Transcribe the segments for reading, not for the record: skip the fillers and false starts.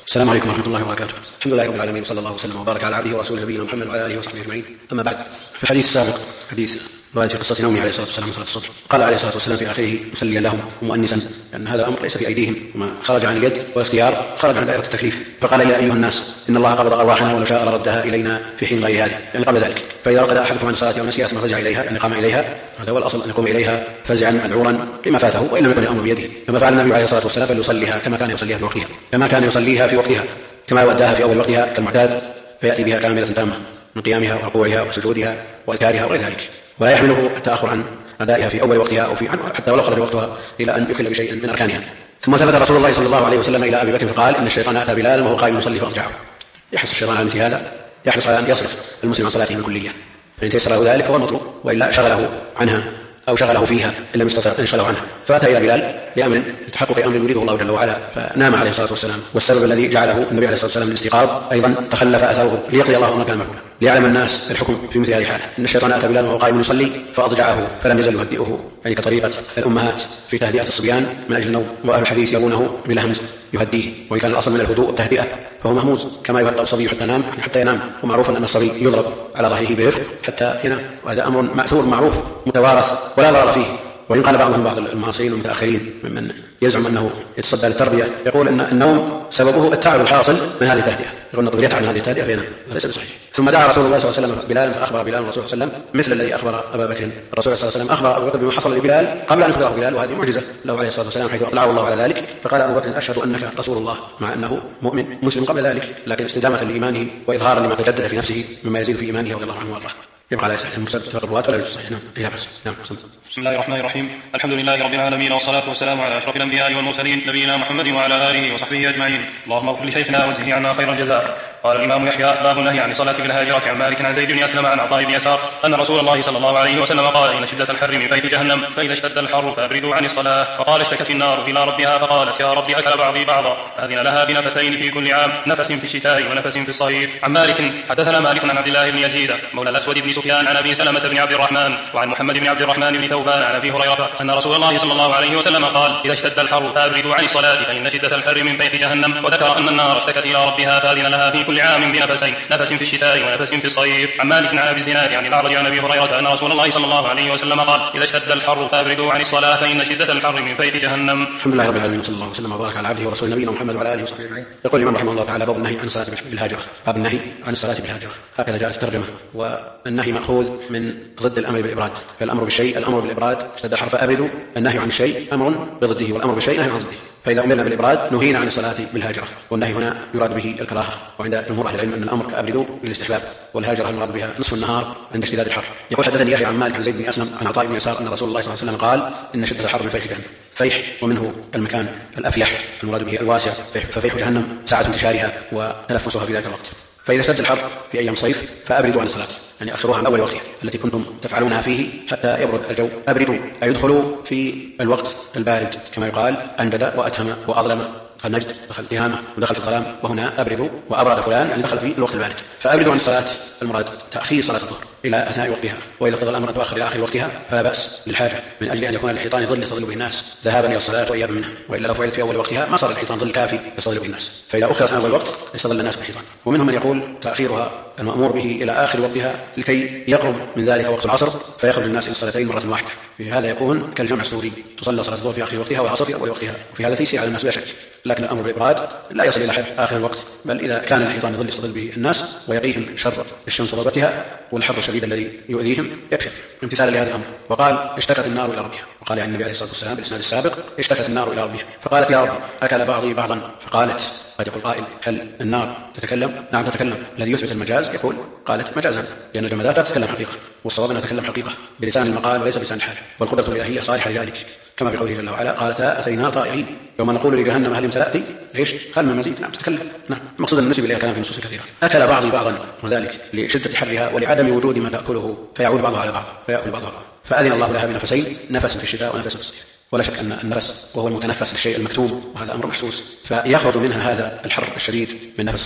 السلام عليكم ورحمة الله وبركاته. الحمد لله رب العالمين، صلى الله وسلم وبارك على عبده ورسوله نبينا محمد وعلى آله وصحبه أجمعين. أما بعد، في الحديث السابق حديث رواية في قصة نومه عليه الصلاة والسلام صلاة الصبح، قال عليه الصلاة والسلام في آخره مسليا لهم ومؤنسا لأن هذا أمر ليس في أيديهم، وما خرج عن اليد والاختيار خرج عن دائرة التكليف، فقال يا أيها الناس إن الله قبض أرواحنا ولو شاء لردها إلينا في حين غير هذه، يعني قبل ذلك. فإذا رقد أحدكم عن الصلاة أو نسيها ثم فزع إليها، يعني قام إليها، هذا هو الأصل أن يقوم إليها فزعا مذعورا لما فاته وإن لم يكن الأمر بيده، كما فعل النبي عليه الصلاة والسلام فليصليها كما كان يصليها في وقتها كما يؤداها في أول وقتها كالمعتاد، فيأتي بها كاملة تامة من قيامها وركوعها وسجودها وأذكارها وغير ذلك، ولا يحمله التأخر عن أدائها في أول وقتها أو في حتى ولو خرج وقتها إلى أن يكل بشيء من أركانها. ثم التفت رسول الله صلى الله عليه وسلم إلى أبي بكر فقال إن الشيطان أتى بلالا وهو قائم يصلي فأرجعه. يحرص الشيطان على مثل هذا، يحرص على أن يصرف المسلم عن صلاته بالكلية، فإن تيسر له ذلك فهو المطلوب، وإلا شغله عنها أو شغله فيها إن لم يستطع أن يشغله عنها. فأتى إلى بلال لأمر لتحقق أمر يريده الله جل وعلا، فنام عليه الصلاة والسلام، والسبب الذي جعله النبي عليه الصلاة والسلام للاستيقاظ أيضا تخلف أثره ليقضي الله أمر كان مفعولا، ليعلم الناس الحكم في مثل هذه الحالة. إن الشيطان أتى بلال وهو قائم يصلي فأضجعه فلم يزل يهدئه، يعني كطريقة الأمهات في تهدئة الصبيان من أجل النوم، وأهل الحديث يرونه بالهمز يهديه، وإن كان الأصل من الهدوء والتهدئة فهو مهموز كما يهدأ الصبي حتى ينام، ومعروف أن الصبي يضرب على ظهره برفق حتى ينام، وهذا أمر مأثور معروف متوارث ولا ضرر فيه. وإن قال بعض المعاصرين والمتأخرين ممن يزعم أنه يتصدى للتربية يقول أن النوم سببه التعب الحاصل من هذه التهدئة، يقول أن الطفل يتعب من هذه التهدئة فينام، هذا ليس بصحيح. ثم دعا رسول الله صلى الله عليه وسلم بلال فأخبر بلال الرسول صلى الله عليه وسلم مثل الذي أخبر أبا بكر الرسول صلى الله عليه وسلم، أخبر أبو بكر بما حصل لبلال قبل أن يخبره بلال، وهذه معجزة له عليه الصلاة والسلام حيث أطلعه الله على ذلك. فقال أبو بكر أشهد أنك رسول الله، مع أنه مؤمن مسلم قبل ذلك، لكن استدامة لإيمانه وإظهارا لما تجدد في نفسه مما يزيد في إيمانه رضي الله عنه وارضاه. يبقى على المرسل اتفاق الرواة ولا يجوز صحيح. نعم. بسم الله الرحمن الرحيم. الحمد لله رب العالمين، والصلاة والسلام على أشرف الأنبياء والمرسلين نبينا محمد وعلى آله وصحبه أجمعين. اللهم اغفر لشيخنا واجزه عنا خير الجزاء. قال الإمام يحيى: باب النهي عن الصلاة بالهاجرة. عن مالك عن زيد بن أسلم عن عطاء بن يسار أن رسول الله صلى الله عليه وسلم قال: إن شدة الحر من فيح جهنم، فإذا اشتد الحر فأبردوا عن الصلاة. فقال: اشتكت النار إلى ربها فقالت: يا رب أكل بعضي بعضا، فأذن لها بنفسين في كل عام، نفس في الشتاء ونفس في الصيف. عن مالك: حدثنا مالك عن عبد الله بن يزيد مولى الأسود بن سفيان عن أبي سلمة بن عبد الرحمن وعن محمد بن عبد الرحمن بن ثوبان عن أبي هريرة أن رسول الله صلى الله عليه وسلم قال: إذا اشتد الحر فأبردوا عن الصلاة، فإن شدة الحر من فيح جهنم. وذكر أن النار اشتكت إلى ربها فأذن لها في كل عام بنفسين، نفس في الشتاء ونفس في الصيف. عن مالك عن أبي الزناد عن الأعرج عن أبي هريرة أن رسول الله صلى الله عليه وسلم قال: إذا اشتد الحر فأبردوا عن الصلاة، فإن شدة الحر من فيح جهنم. الحمد لله رب العالمين، صلى الله وسلم وبارك على عبده ورسوله نبينا محمد وعلى آله وصحبه أجمعين. يقول الإمام رحمه الله تعالى: باب النهي عن الصلاة بالهاجرة. باب النهي عن الصلاة بالهاجرة، هكذا جاءت الترجمة. والنهي مأخوذ من ضد الأمر بالإبراد، فالأمر بالشيء الأمر بالإبراد، اشتد الحر فأبردوا، النهي عن الشيء أمر بضده، والأمر بالشيء نهي عن ضده. فإذا أمرنا بالإبراد نهينا عن الصلاة بالهاجرة، والنهي هنا يراد به الكراهة، وعند جمهور أهل العلم أن الأمر كأبردوا للاستحباب، والهاجرة المراد بها نصف النهار عند اشتداد الحر. يقول: حدثني يحيى عن مالك عن زيد بن أسلم عن عطاء بن يسار أن رسول الله صلى الله عليه وسلم قال: إن شدة الحر من فيح جهنم. فيح ومنه المكان الأفيح المراد به الواسع، ففيح جهنم ساعة انتشارها وتنفسها في ذلك الوقت. فإذا اشتد الحر في أيام الصيف فأبردوا عن الصلاة، يعني أخروها عن أول وقتها التي كنتم تفعلونها فيه حتى يبرد الجو. أبردوا أي يدخلوا في الوقت البارد، كما يقال أنجد وأتهم وأظلم، دخل نجد، دخل تهامة، ودخل في الظلام، وهنا أبردوا وأبرد فلان يعني دخل في الوقت البارد. فأبردوا عن الصلاة المراد تأخير صلاة الظهر إلى أثناء وقتها، وإذا اقتضى الأمر أن تؤخر إلى آخر وقتها فلا بأس للحاجة، من أجل أن يكون الحيطان ظل يستظل به الناس ذهابا إلى الصلاة وإيابا منها، وإلا لو فعلت في أول وقتها ما صار الحيطان ظل كافي يستظل به الناس، فإذا أخرت عن أول وقت يستظل الناس بالحيطان. ومنهم من يقول تأخيرها المأمور به إلى آخر وقتها لكي يقرب من ذلك وقت العصر فيخرج الناس إلى الصلاتين مرة واحدة، في هذا يكون كالجمع السوري، تصلى صلاة الظهر في آخر وقتها والعصر في أول وقتها، وفي هذا تيسير على الناس بلا شك. لكن الأمر بالإبراد لا يصل إلى حد آخر الوقت، بل إذا كان الحيطان يظل يستظل به الناس ويقيهم شر الشمس وضربتها والحر الشديد الذي يؤذيهم يكفي امتثالا لهذا الأمر. وقال: اشتكت النار إلى ربها، وقال يعني النبي عليه الصلاة والسلام بالإسناد السابق: اشتكت النار إلى ربها فقالت: يا رب أكل بعضي بعضا. فقالت: قد يقول قائل: هل النار تتكلم؟ نعم تتكلم. الذي يثبت المجاز يقول: قالت مجازا، لأن الجمادات لا تتكلم حقيقة، والصواب أنها تتكلم حقيقة بلسان المقال وليس بلسان الحال، والقدرة الإلهية صالحة لذلك، كما في قوله جل وعلا: قالتا أتينا طائعين يوم نقول لجهنم هل امتلأت؟ ليش؟ هل من مزيد؟ نعم تتكلم. نعم. مقصود النسب إليها كلام في نصوص كثيرة. أكل بعضي بعضا، وذلك لشدة حرها ولعدم وجود ما تأكله فيعود بعضها على بعض فيأكل بعضها. فأذن الله لها بنفسين، نفس في الشتاء ونفس في الصيف. ولا شك أن النفس وهو المتنفس للشيء المكتوم، وهذا أمر محسوس، فيخرج منها هذا الحر الشديد من نفس الصيف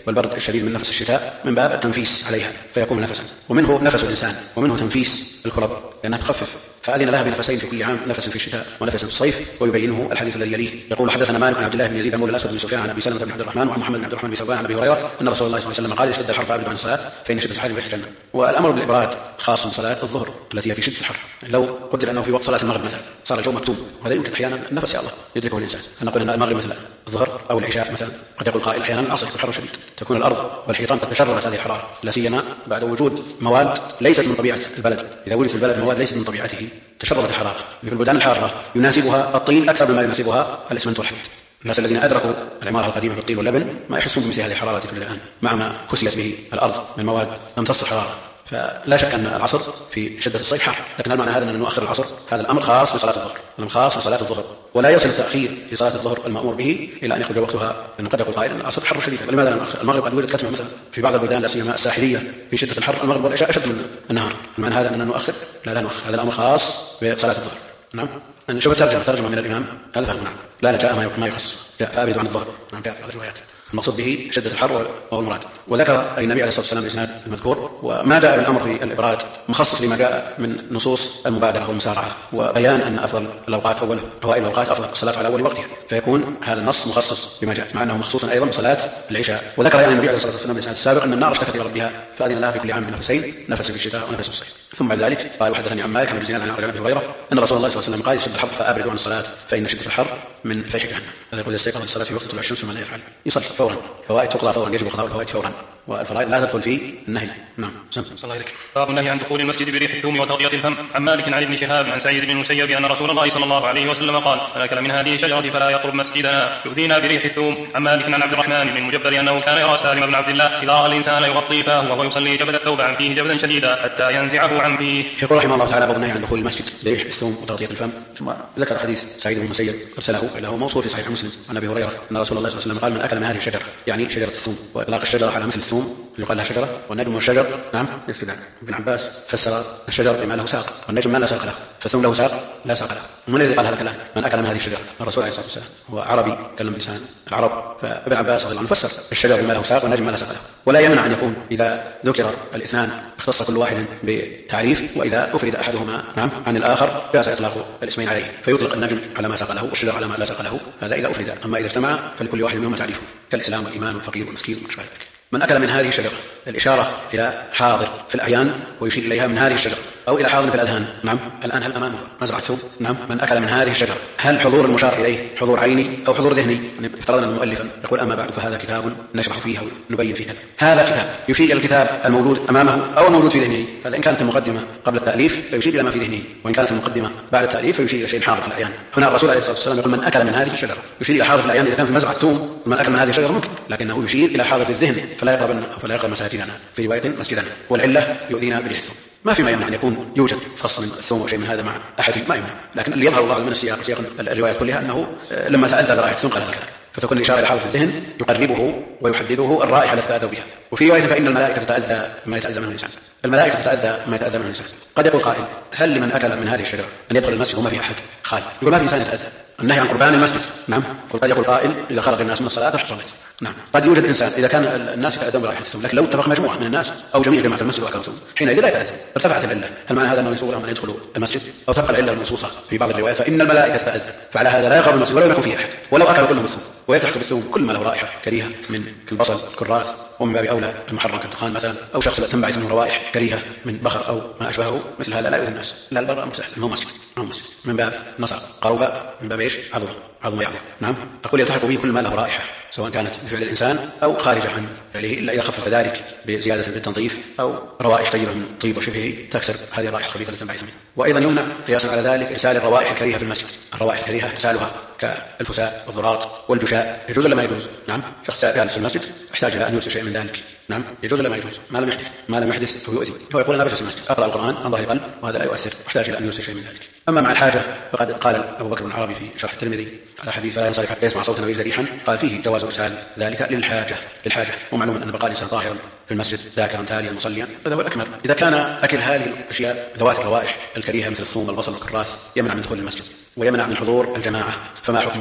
والبرد الشديد من نفس الشتاء من باب التنفيس عليها فيكون نفسا، ومنه نفس الإنسان، ومنه تنفيس الكرب لأنها تخفف، فأذن لها بنفسين في كل عام، نفس في الشتاء ونفس في الصيف. ويبينه الحديث الذي يليه. يقول حدثنا مالك عن عبد الله بن يزيد عن الأسود بن سفيان عن أبي سلمة بن عبد الرحمن وعن محمد بن عبد الرحمن بن ثوبان عن أبي هريرة أن رسول الله صلى الله عليه وسلم قال اشتد الحر فأبردوا عن الصلاة فإن شدة الحر ريح الجنة. والأمر بالإبراد خاص بصلاة الظهر التي هي في شدة الحر. لو قدر أنه في وقت صلاة المغرب مثلا صار الجو مكتوم، وهذا يمكن أحيانا النفس يا الله يدركه الإنسان، أن نقول أن المغرب مثل الظهر أو العشاء مثلا. قد يقول قائل أحيانا العصر الحر شديد، تكون الأرض والحيطان قد تشربت هذه الحرارة، لا سيما بعد وجود مواد ليست من طبيعة البلد. إذا وجدت البلد مواد ليست من طبيعته تشربت الحرارة. في البلدان الحارة يناسبها الطين أكثر مما يناسبها الإسمنت والحديد. الناس الذين أدركوا العمارة القديمة بالطين واللبن ما يحسون بمثل هذه الحرارة في الآن، مع ما كسيت به الأرض من مواد لم تصل حرارة. فلا شك أن العصر في شدة الصيف حار، لكن هل معنى هذا أن نؤخر العصر؟ هذا الأمر خاص بصلاة الظهر، الأمر خاص بصلاة الظهر، ولا يصل التأخير في صلاة الظهر المأمور به إلى أن يخرج وقتها، لأنه قد يقول قائل أن العصر حر شديد، لماذا لا نؤخر؟ المغرب قد وجد كتمة مثلا في بعض البلدان لا سيما الساحلية في شدة الحر، المغرب والعشاء أشد من النهار. معنى هذا أن نؤخر؟ لا نؤخر، هذا الأمر خاص بصلاة الظهر. نعم. نشوف ترجمة من الإمام هذا فهم. نعم. لا جاء ما يخص، جاء فأبردوا عن الظهر. نعم، جاء في بعض الروايات المقصود به شدة الحر وهو المراد. وذكر النبي عليه الصلاة والسلام الإسناد المذكور، وما جاء بالأمر في الإبراد مخصص لما جاء من نصوص المبادرة والمسارعة، وبيان أن أفضل الأوقات أوائل الأوقات أفضل الصلاة على أول وقتها، فيكون هذا النص مخصص بما جاء، مع أنه مخصوص أيضا بصلاة العشاء. وذكر يعني النبي عليه الصلاة والسلام الإسناد السابق أن النار اشتكت إلى ربها فأذن لها في كل عام بنفسين، نفس في الشتاء ونفس في الصيف. ثم بعد ذلك قال وحدثني عن مالك عن ابن زياد عن أبي هريرة أن رسول الله صلى الله عليه وسلم قال اشتد الحر فأبردوا عن الصلاة فإن شدة الحر من فيح جهنم. هذا يقول استيقظ الصلاة في وقت طلوع الشمس وما لا يفعل يصلي فورا، فوائد تقضى فورا، يجب قضاء الفوائد فورا، والفرائض لا تدخل في النهي. نعم. صلى الله عليه. باب النهي عن دخول المسجد بريح الثوم وتغطية الفم. عن مالك عن ابن شهاب عن سعيد بن المسيب أن رسول الله صلى الله عليه وسلم قال من أكل من هذه الشجرة فلا يقرب مسجدنا يؤذينا بريح الثوم. عن مالك عن عبد الرحمن بن المجبر أنه كان يرى سالم بن عبد الله إذا رأى الإنسان يغطي فاه وهو يصلي جبد الثوب عن فيه جبدا شديدا حتى ينزعه عن فيه. يقول رحمه الله تعالى باب النهي عن دخول المسجد بريح الثوم وتغطية الفم. ثم ذكر حديث سعيد بن المسيب ارسله له موصول في صحيح مسلم عن أبي هريرة أن رسول الله صلى الله عليه وسلم قال من أكل من هذه الشجرة، يعني شجرة الثوم، وإطلاق الشجرة على مثل الثوم يقال لها شجرة، والنجم والشجر نعم يستدعى. ابن عباس فسر الشجر بما له ساق والنجم ما لا ساق له، فالثوم له ساق لا ساق له. من الذي قال هذا الكلام؟ من أكل من هذه الشجرة؟ الرسول عليه الصلاة والسلام، هو عربي كلم بلسان العرب، فابن عباس رضي الله عنه فسر الشجر بما له ساق والنجم ما لا ساق له. ولا يمنع أن يكون إذا ذكر الاثنان اختص كل واحد بتعريف، وإذا أفرد أحدهما نعم عن الآخر جاز إطلاق الاسمين عليه، فيطلق النجم على ما ساق له والشجر على ما لا ساق له، هذا إذا أفرد. أما إذا اجتمع فلكل واحد منهما تعريفه كالإسلام والإيمان والفقير والمسكين وما شابه ذلك. من أكل من هذه الشجرة، الإشارة إلى حاضر في الأعيان ويشير إليها من هذه الشجرة، أو إلى حاضر في الأذهان. نعم. الآن هل أمامه مزرعة ثوم؟ نعم. من أكل من هذه الشجرة، هل حضور المشار إليه حضور عيني أو حضور ذهني؟ افترضنا المؤلف يقول أما بعد فهذا كتاب نشرح فيه ونبين فيه كذا. هذا كتاب يشير إلى الكتاب الموجود أمامه أو الموجود في ذهنه. هذا إن كانت المقدمة قبل التأليف فيشير إلى ما في ذهنه، وإن كانت المقدمة بعد التأليف فيشير إلى شيء حاضر في الأعيان. هنا الرسول عليه الصلاة والسلام يقول من أكل من هذه الشجرة، يشير إلى حاضر في الأعيان إذا كان في مزرعة ثوم. من أكل من هذه الشجرة ممكن، لكنه يشير إلى حاضر في الذهن فلا يقرب مساجدنا، في رواية مسجدنا. والعلة يؤذينا بريح الثوم. ما في ما يمنع أن يكون يوجد فص من الثوم أو شيء من هذا مع أحد، ما يمنع، لكن اللي يظهر الله من سياق الروايات كلها أنه لما تأذى برائحة الثوم قال هذا، فتكون الإشارة إلى حاضر في الذهن يقربه ويحدده الرائحة التي تأذى بها. وفي رواية فإن الملائكة تتأذى ما يتأذى منه الإنسان، الملائكة تتأذى ما يتأذى منه الإنسان. قد يقول قائل هل لمن أكل من هذه الشجرة أن يدخل المسجد وما في أحد؟ خالد يقول ما في إنسان يتأذى، النهي عن قربان المسجد. نعم. قد يقول قائل إذا خرج الناس من الصلاة رح صلت. نعم. قد يوجد إنسان إذا كان الناس يتأذون برائحة الثوم، لكن لو اتفق مجموعة من الناس أو جميع جماعة المسجد وأكلوا الثوم حينئذ لا يتأذى، ارتفعت العلة. هل معنى هذا أنه يسوغ لهم أن يدخلوا المسجد؟ أو تبقى العلة المنصوصة في بعض الروايات فإن الملائكة تتأذى، فعلى هذا لا يقرب المسجد ولو يكون فيه أحد، ولو أكلوا كلهم الثوم. ويلتحق بالثوم كل ما له رائحة كريهة من البصل الكراث، ومن باب أولى المحرم كالدخان مثلا، أو شخص تنبعث منه روائح كريهة من بخر أو ما أشبهه، مثل هذا لا يؤذي الناس. لا البر أمر سهل، هو مسجد من باب نصر قرب، من باب إيش؟ عظم يعظم. نعم. أقول يلتحق به كل ما له رائحة سواء كانت بفعل الإنسان أو خارج عن فعله، إلا إذا خفف ذلك بزيادة بالتنظيف أو روائح طيبة من طيب وشبهه تكسر هذه الرائحة الخبيثة التي تنبعث منه. وأيضا يمنع قياسا على ذلك إرسال الروائح الكريهة في المسجد. الروائح الكريهة إرسالها كالفساء والضراط والجشاء يجوز ولا ما يجوز؟ نعم. شخص جالس في المسجد احتاج إلى أن يرسل شيء من ذلك. نعم. يجوز ولا ما يجوز؟ ما لم يحدث فهو يؤذي. هو يقول أنا بجلس في المسجد أقرأ القرآن عن ظهر قلب وهذا لا يؤثر، احتاج إلى أن يرسل شيء من ذلك. أما مع الحاجة فقد قال أبو بكر بن عربي في شرح الترمذي على حديث لا ينصرف حتى يسمع صوتا ويجد ريحا، قال فيه جواز إرسال ذلك للحاجة. ومعلوم أن بقاء الإنسان ظاهرا في المسجد ذاكرا تاليا مصليا هذا هو الأكمل. إذا كان أكل هذه الأشياء ذوات الروائح الكريهة مثل الثوم والبصل والكراث يمنع من دخول المسجد ويمنع من حضور الجماعة، فما حكمه؟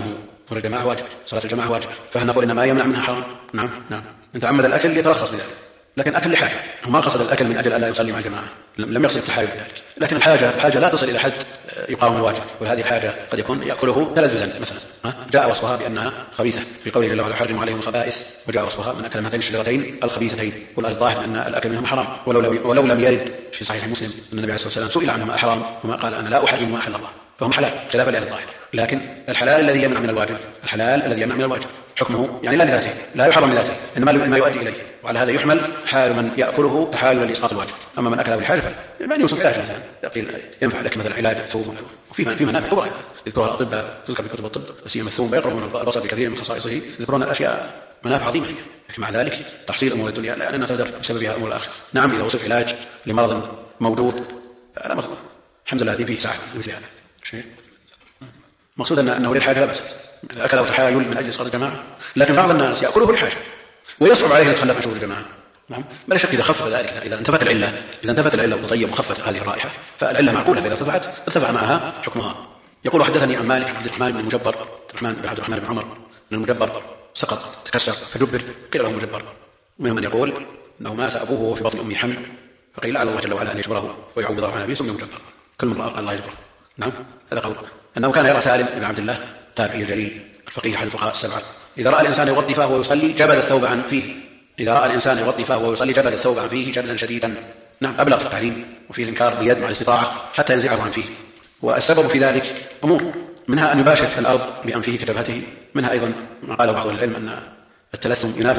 والجماعة واجب، صلاة الجماعة واجب، فهل نقول إن ما يمنع منها حرام؟ نعم. إن تعمد الأكل يترخص بذلك، لكن أكل لحاجة، وما قصد الأكل من أجل ألا يصلي مع الجماعة، لم يقصد التحايل بذلك، لكن الحاجة لا تصل إلى حد يقاوم الواجب، وهذه الحاجة قد يكون يأكله تلذذا مثلا، جاء وصفها بأنها خبيثة في قوله جل وعلا يحرم عليهم الخبائث، وجاء وصفها من أكل من هاتين الشجرتين الخبيثتين، والظاهر أن الأكل منهم حرام، ولو لم يرد في صحيح مسلم أن النبي عليه الصلاة والسلام سئل عنهما أحرام وما قال أنا لا أحرم ما أحل الله، فهم حلال خلافا لأهل الظاهر. لكن الحلال الذي يمنع من الواجب حكمه يعني لا لذاته، لا يحرم لذاته، إنما ما يؤدي إليه، وعلى هذا يحمل حال من يأكله تحايلا لإسقاط الواجب. أما من أكله بالحاجة فلا يوصف علاج مثلا ينفع لك مثلا علاج الثوم، وفي منافع كبرى يذكرها الأطباء، تذكر بكتب الطب، سيما الثوم يقرب من البصر بكثير من خصائصه، يذكرون الأشياء منافع عظيمة فيها، لكن مع ذلك تحصيل أمور الدنيا لأننا تقدر بسببها أمور الآخرة. نعم إذا وصف علاج لمرض موجود لا مرض الحمد لله فيه ساعة مثل هذا شيء مقصود أنه للحاجة لا بأس، أكل أو تحايل من أجل إسقاط الجماعة، لكن بعض الناس يأكله للحاجة ويصعب عليه يتخلف عن شغل الجماعة. نعم بلا شك إذا خفف ذلك، إذا انتفت العلة وطيب وخفت هذه الرائحة فالعلة معقولة، فإذا ارتفع معها حكمها. يقول حدثني عن مالك عبد الرحمن بن مجبر، عبد الرحمن بن عمر بن المجبر سقط تكسر فجبر، قيل له مجبر، ومنهم من يقول أنه مات أبوه وهو في بطن أمه حمل، فقيل على الله جل وعلا أن يجبره ويعوضه عن أبيه ثم مجبر، كل من رأى الله يجبره. نعم هذا قول. أنه كان يرى سالم بن عبد الله تابعي الجليل الفقيه أحد الفقهاء السبعة، إذا رأى الإنسان يغطي فاه ويصلي جبل الثوب عن فيه، جبلا شديدا. نعم أبلغ في التعليم وفي الإنكار باليد مع الاستطاعة حتى ينزعه عن فيه. والسبب في ذلك أمور، منها أن يباشر الأرض بأنفه كجبهته، منها أيضا ما قال بعض العلم أن التلثم ينافي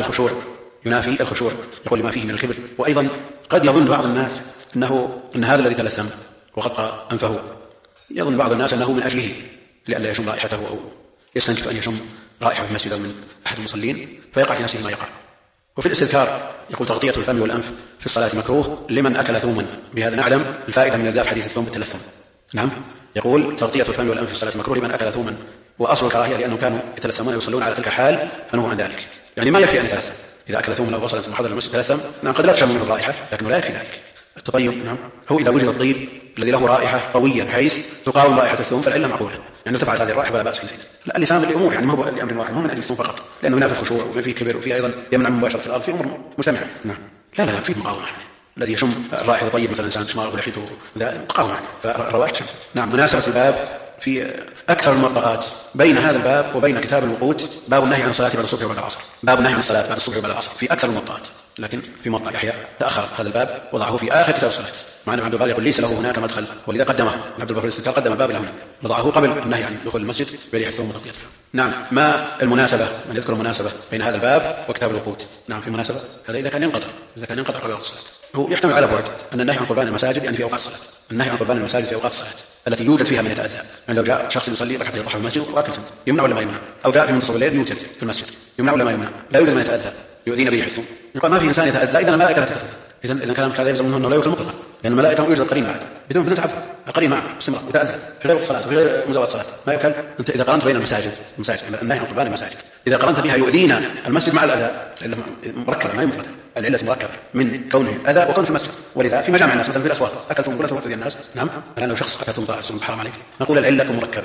الخشوع يقول لما فيه من الكبر. وأيضا قد يظن بعض الناس أن هذا الذي تلثم وغطى أنفه، يظن بعض الناس أنه من أجله لئلا يشم رائحته أو يستنكف أن يشم رائحة في المسجد من أحد المصلين فيقع في نفسه ما يقع. وفي الاستذكار يقول تغطية الفم والأنف في الصلاة مكروه لمن أكل ثوما، بهذا نعلم الفائدة من الذات حديث الثوم بالتلثم. نعم يقول تغطية الفم والأنف في الصلاة مكروه لمن أكل ثوما، وأصل الكراهية لأنهم كانوا يتلثمون ويصلون على تلك الحال فنهوا عن ذلك، يعني ما يكفي أن يتلثم، إذا أكل ثوما أو بصلا ثم حضر المسجد تلثم، نعم قد لا تشم منه الرائحة لكنه لا يكفي ذلك. التطيب نعم هو إذا وجد الطيب الذي له رائحة قوية بحيث تقاوم رائحة الثوم فالعلة معقولة، يعني ارتفعت هذه الرائحة فلا بأس فيه. لا اللسان لأمور، يعني ما هو لأمر واحد، مو من أجل الثوم فقط، لأنه ينافي الخشوع وما فيه كبر وفيه أيضا يمنع من مباشرة الأرض في أمور مسامحة. نعم لا في مقاومة، الذي يشم الرائحة طيب مثلا إنسان شماغ ولحيته مقاومة فالروائح تشم. نعم مناسبة الباب في أكثر الموطئات بين هذا الباب وبين كتاب الوقود باب النهي عن الصلاة بعد الصبح وبعد العصر، باب النهي عن الصلاة بعد الصبح وبعد العصر في أكثر الموطئات، لكن في موطأ يحيى تأخر هذا الباب وضعه في آخر كتاب الصلاة، مع أن عبد البر يقول ليس له هناك مدخل، ولذا قدمه عبد البر الاستذكار قدم باب له هنا، وضعه قبل النهي عن دخول المسجد بريح الثوم وتغطيته. نعم ما المناسبة، من يذكر المناسبة بين هذا الباب وكتاب الوقود؟ نعم في مناسبة، هذا إذا كان ينقطع قبل وقت الصلاة. هو يحتمل على بعد أن النهي عن قربان المساجد يعني في أوقات الصلاة، النهي عن قربان المساجد في أوقات الصلاة التي يوجد فيها من يتأذى، يعني لو جاء شخص يصلي ركعتين الضحى في المسجد وأكل ثوم يمنع ولا ما يمنع؟ أو جاء في منتصف الليل يوتر في المسجد يمنع ولا ما يمنع؟ لا يوجد من يتأذى يؤذينا بريح الثوم، يقال ما في إنسان يتأذى إذا الملائكة لا تتأذى، إذا كان هذا يلزم منه أنه لا يؤكل مطلقا، لأن الملائكة يوجد القرين معه بدون تعب، القرين معه استمرار يتأذى في غير وقت صلاة وفي غير مزاولة صلاة ما يؤكل. أنت إذا قارنت بين المساجد النهي عن قربان المساجد إذا قارنت بها يؤذينا المسجد مع الأذى، العلة مركبة ما هي مفردة، العلة مركبة من كونه أذى وكونه في المسجد، ولذا في مجامع الناس مثلا في الأسواق أكل ثوم كل تؤذي الناس. نعم الآن لو شخص أكل ثوم طاعة ثم حرام عليه نقول العلة مركبة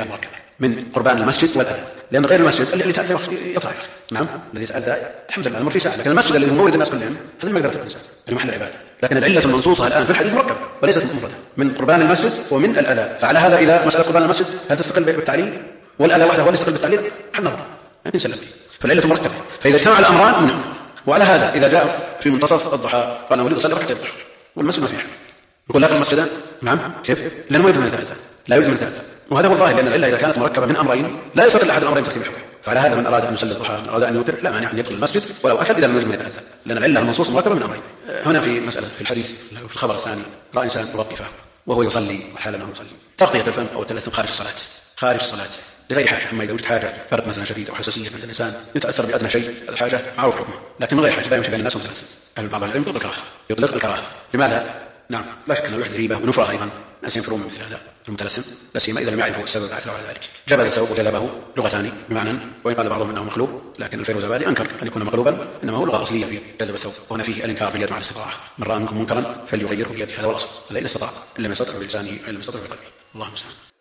من قربان المسجد والأذى، لأن غير المسجد اللي يتأذى يطلع. نعم الذي يتأذى الحمد لله الأمر في ساعة، لكن المسجد الذي هو مولد الناس كلهم هذا ما يقدر الإنسان في محل العبادة، لكن العلة المنصوصة الآن في الحديث مركبة وليست مفردة من قربان المسجد ومن الأذى. فعلى هذا إذا مسألة قربان المسجد هل تستقل بالتعليل والأذى وحده هو يستقل بالتعليل؟ حل نظر يمكن سلم فيه، فالعلة مركبة، فإذا اجتمع الأمران منه. وعلى هذا إذا جاء في منتصف الضحى قال أريد أصلي ركعتين الضحى والمسجد ما فيه يقول لا في المسجد. نعم كيف؟ لأنه ما يوجد من يتأذى، لا يوجد من يتأذى، وهذا هو الظاهر، لأن العلة إذا كانت مركبة من أمرين لا يستطيع أحد الأمرين ترتيب الحكم. فعلى هذا من أراد أن يصلي الضحى من أراد أن يوتر لا مانع أن يدخل المسجد ولو أكل إذا لم يوجد من يتأذى، لأن العلة المنصوصة مركبة من أمرين. هنا في مسألة في الحديث في الخبر الثاني رأى إنسان يغطي فاه وهو يصلي حال أنه يصلي، تغطية الفم أو التلثم خارج الصلاة لغير حاجة، أما إذا وجد حاجة فرد مثلا شديد أو حساسية عند الإنسان يتأثر بأدنى شيء الحاجة معروف حكمه، لكن من غير حاجة لا يمشي بين الناس ومتلثم. أهل بعض العلم يطلق الكراهة. لماذا؟ نعم لا شك أن الوحدة ريبة ونفرة أيضا، الناس ينفرون من مثل هذا المتلثم لا سيما إذا لم يعرفوا السبب العثر على ذلك. جبل الثوب وجلبه لغتان بمعنى، وإن قال بعضهم أنه مقلوب، لكن الفيروزابادي أنكر أن يكون مقلوبا، إنما هو لغة أصلية في جلب الثوب، وهنا فيه الإنكار باليد مع الاستطاعة، من رأى منكم منكرا فليغيره بيده، هذا هو الأصل، هذا إن استطاع، إن لم يستطع بلسانه إن لم يستطع بقلبه، الله المستعان.